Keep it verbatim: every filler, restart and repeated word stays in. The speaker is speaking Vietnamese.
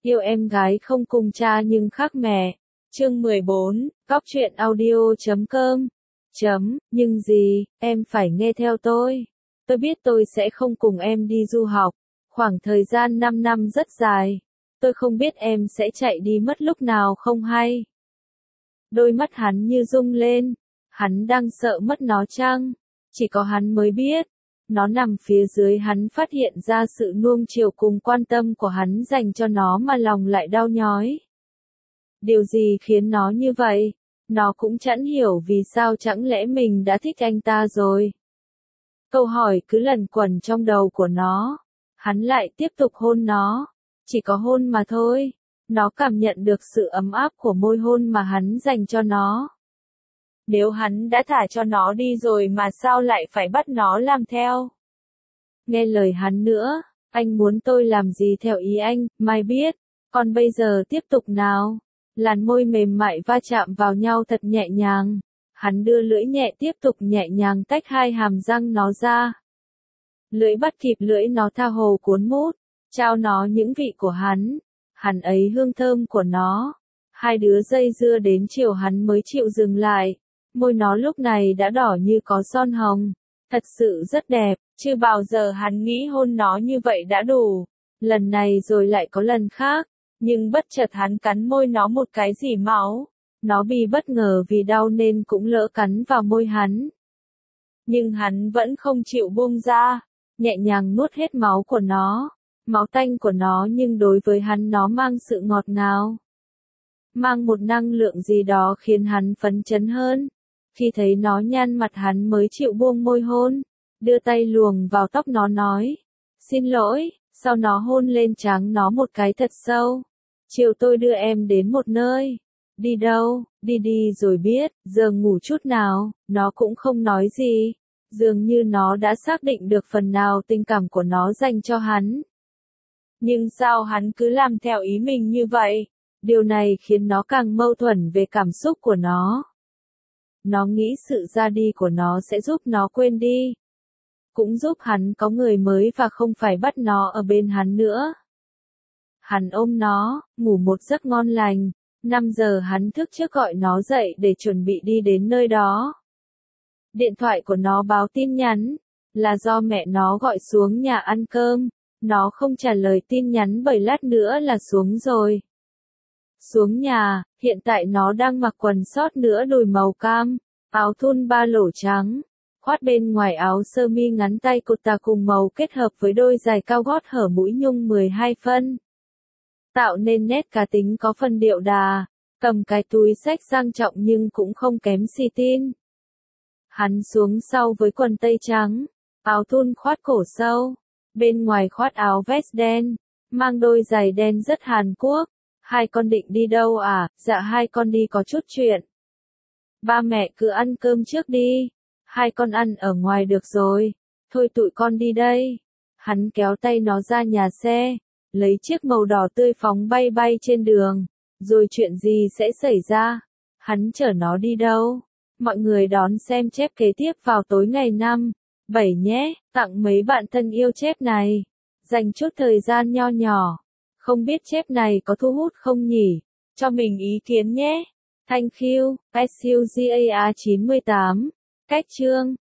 Yêu em gái không cùng cha nhưng khác mẹ. Chương mười bốn, Cóc truyện audio chấm com. Chấm, nhưng gì, em phải nghe theo tôi. Tôi biết tôi sẽ không cùng em đi du học. Khoảng thời gian năm năm rất dài. Tôi không biết em sẽ chạy đi mất lúc nào không hay. Đôi mắt hắn như rung lên. Hắn đang sợ mất nó chăng? Chỉ có hắn mới biết. Nó nằm phía dưới, hắn phát hiện ra sự nuông chiều cùng quan tâm của hắn dành cho nó mà lòng lại đau nhói. Điều gì khiến nó như vậy? Nó cũng chẳng hiểu vì sao, chẳng lẽ mình đã thích anh ta rồi? Câu hỏi cứ lần quẩn trong đầu của nó. Hắn lại tiếp tục hôn nó. Chỉ có hôn mà thôi. Nó cảm nhận được sự ấm áp của môi hôn mà hắn dành cho nó. Nếu hắn đã thả cho nó đi rồi mà sao lại phải bắt nó làm theo? Nghe lời hắn nữa, anh muốn tôi làm gì theo ý anh, mai biết. Còn bây giờ tiếp tục nào. Làn môi mềm mại va chạm vào nhau thật nhẹ nhàng. Hắn đưa lưỡi nhẹ tiếp tục nhẹ nhàng tách hai hàm răng nó ra. Lưỡi bắt kịp lưỡi nó tha hồ cuốn mút, trao nó những vị của hắn. Hắn ấy hương thơm của nó. Hai đứa dây dưa đến chiều hắn mới chịu dừng lại. Môi nó lúc này đã đỏ như có son hồng. Thật sự rất đẹp, chưa bao giờ hắn nghĩ hôn nó như vậy đã đủ. Lần này rồi lại có lần khác. Nhưng bất chợt hắn cắn môi nó một cái rỉ máu. Nó bị bất ngờ vì đau nên cũng lỡ cắn vào môi hắn. Nhưng hắn vẫn không chịu buông ra. Nhẹ nhàng nuốt hết máu của nó. Máu tanh của nó, nhưng đối với hắn nó mang sự ngọt ngào. Mang một năng lượng gì đó khiến hắn phấn chấn hơn. Khi thấy nó nhăn mặt hắn mới chịu buông môi hôn. Đưa tay luồng vào tóc nó nói. Xin lỗi, sau nó hôn lên trán nó một cái thật sâu. Chiều tôi đưa em đến một nơi. Đi đâu? Đi đi rồi biết, giờ ngủ chút nào. Nó cũng không nói gì. Dường như nó đã xác định được phần nào tình cảm của nó dành cho hắn. Nhưng sao hắn cứ làm theo ý mình như vậy? Điều này khiến nó càng mâu thuẫn về cảm xúc của nó. Nó nghĩ sự ra đi của nó sẽ giúp nó quên đi. Cũng giúp hắn có người mới và không phải bắt nó ở bên hắn nữa. Hắn ôm nó, ngủ một giấc ngon lành. năm giờ hắn thức trước gọi nó dậy để chuẩn bị đi đến nơi đó. Điện thoại của nó báo tin nhắn. Là do mẹ nó gọi xuống nhà ăn cơm. Nó không trả lời tin nhắn bởi lát nữa là xuống rồi. Xuống nhà, hiện tại nó đang mặc quần sót nửa đùi màu cam, áo thun ba lỗ trắng, khoác bên ngoài áo sơ mi ngắn tay cột tà cùng màu kết hợp với đôi giày cao gót hở mũi nhung mười hai phân. Tạo nên nét cá tính có phần điệu đà, cầm cái túi xách sang trọng nhưng cũng không kém xì tin. Hắn xuống sau với quần tây trắng, áo thun khoác cổ sâu, bên ngoài khoác áo vest đen, mang đôi giày đen rất Hàn Quốc. Hai con định đi đâu à? Dạ hai con đi có chút chuyện. Ba mẹ cứ ăn cơm trước đi. Hai con ăn ở ngoài được rồi. Thôi tụi con đi đây. Hắn kéo tay nó ra nhà xe. Lấy chiếc màu đỏ tươi phóng bay bay trên đường. Rồi chuyện gì sẽ xảy ra? Hắn chở nó đi đâu? Mọi người đón xem chép kế tiếp vào tối ngày năm, bảy nhé. Tặng mấy bạn thân yêu chép này. Dành chút thời gian nho nhỏ. Không biết chép này có thu hút không nhỉ? Cho mình ý kiến nhé. Thank you, S U G A R chín mươi tám. Cách chương.